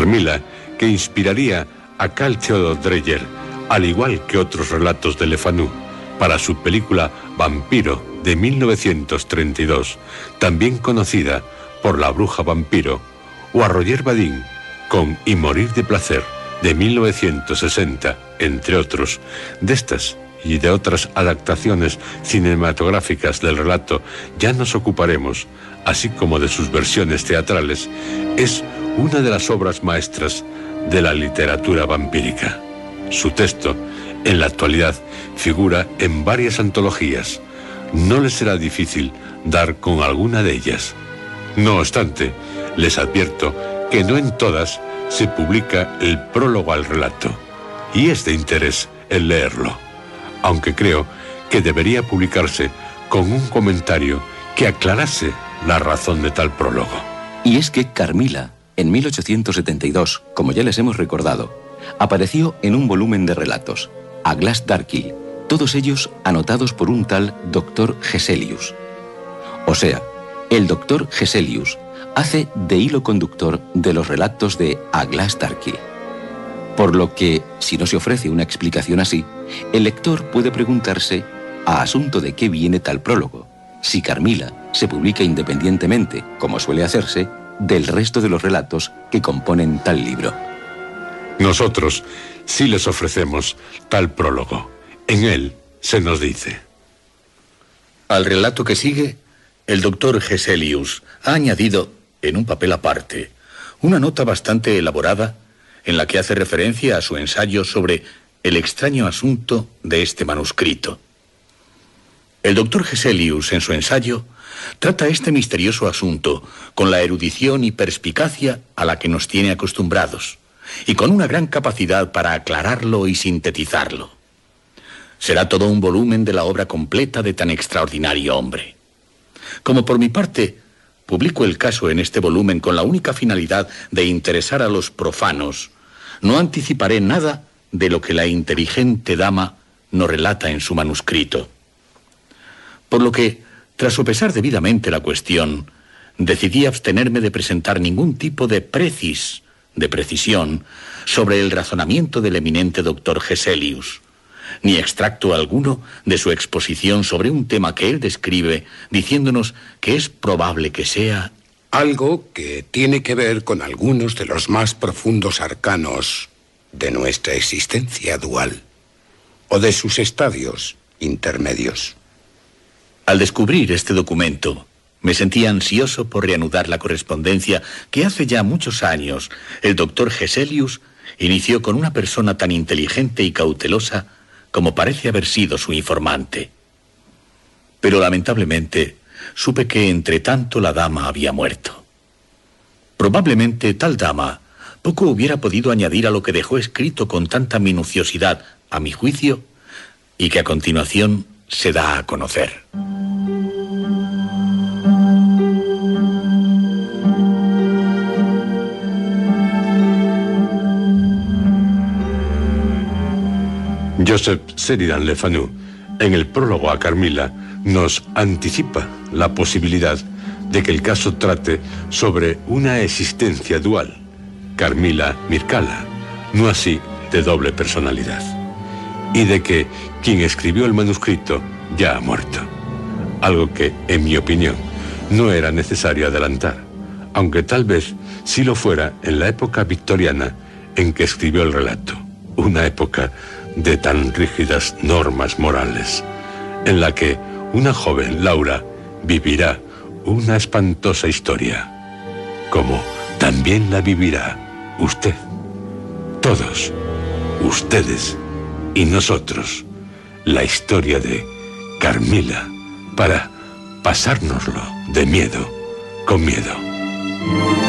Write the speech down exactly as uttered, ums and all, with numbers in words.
Carmila, que inspiraría a Carl Theodor Dreyer, al igual que otros relatos de Le Fanu, para su película Vampiro de mil novecientos treinta y dos, también conocida por La bruja vampiro, o a Roger Vadim con Y morir de placer de mil novecientos sesenta, entre otros. De estas y de otras adaptaciones cinematográficas del relato ya nos ocuparemos, así como de sus versiones teatrales. Es una de las obras maestras de la literatura vampírica. Su texto, en la actualidad, figura en varias antologías. No les será difícil dar con alguna de ellas. No obstante, les advierto que no en todas se publica el prólogo al relato, y es de interés el leerlo, aunque creo que debería publicarse con un comentario que aclarase la razón de tal prólogo. Y es que Carmila, en mil ochocientos setenta y dos, como ya les hemos recordado, apareció en un volumen de relatos, A Glass Darkle, todos ellos anotados por un tal doctor Geselius. O sea, el doctor Geselius hace de hilo conductor de los relatos de A Glass Darkle. Por lo que, si no se ofrece una explicación así, el lector puede preguntarse a asunto de qué viene tal prólogo, si Carmila se publica independientemente, como suele hacerse, del resto de los relatos que componen tal libro. Nosotros sí les ofrecemos tal prólogo. En él se nos dice: al relato que sigue, el doctor Geselius ha añadido, en un papel aparte, una nota bastante elaborada en la que hace referencia a su ensayo sobre el extraño asunto de este manuscrito. El doctor Geselius, en su ensayo, trata este misterioso asunto con la erudición y perspicacia a la que nos tiene acostumbrados, y con una gran capacidad para aclararlo y sintetizarlo. Será todo un volumen de la obra completa de tan extraordinario hombre. Como por mi parte, publico el caso en este volumen con la única finalidad de interesar a los profanos, no anticiparé nada de lo que la inteligente dama nos relata en su manuscrito. Por lo que, tras sopesar debidamente la cuestión, decidí abstenerme de presentar ningún tipo de precis, de precisión, sobre el razonamiento del eminente doctor Geselius, ni extracto alguno de su exposición sobre un tema que él describe, diciéndonos que es probable que sea algo que tiene que ver con algunos de los más profundos arcanos de nuestra existencia dual, o de sus estadios intermedios. Al descubrir este documento, me sentí ansioso por reanudar la correspondencia que hace ya muchos años el doctor Geselius inició con una persona tan inteligente y cautelosa como parece haber sido su informante. Pero lamentablemente supe que entre tanto la dama había muerto. Probablemente tal dama poco hubiera podido añadir a lo que dejó escrito con tanta minuciosidad, a mi juicio, y que a continuación se da a conocer. Joseph Sheridan Le Fanu, en el prólogo a Carmila, nos anticipa la posibilidad de que el caso trate sobre una existencia dual, Carmila Mircalla, no así de doble personalidad, y de que quien escribió el manuscrito ya ha muerto, algo que, en mi opinión, no era necesario adelantar, aunque tal vez sí lo fuera en la época victoriana en que escribió el relato, una época de tan rígidas normas morales, en la que una joven Laura vivirá una espantosa historia, como también la vivirá usted, todos, ustedes y nosotros, la historia de Carmila, para pasárnoslo de miedo con miedo.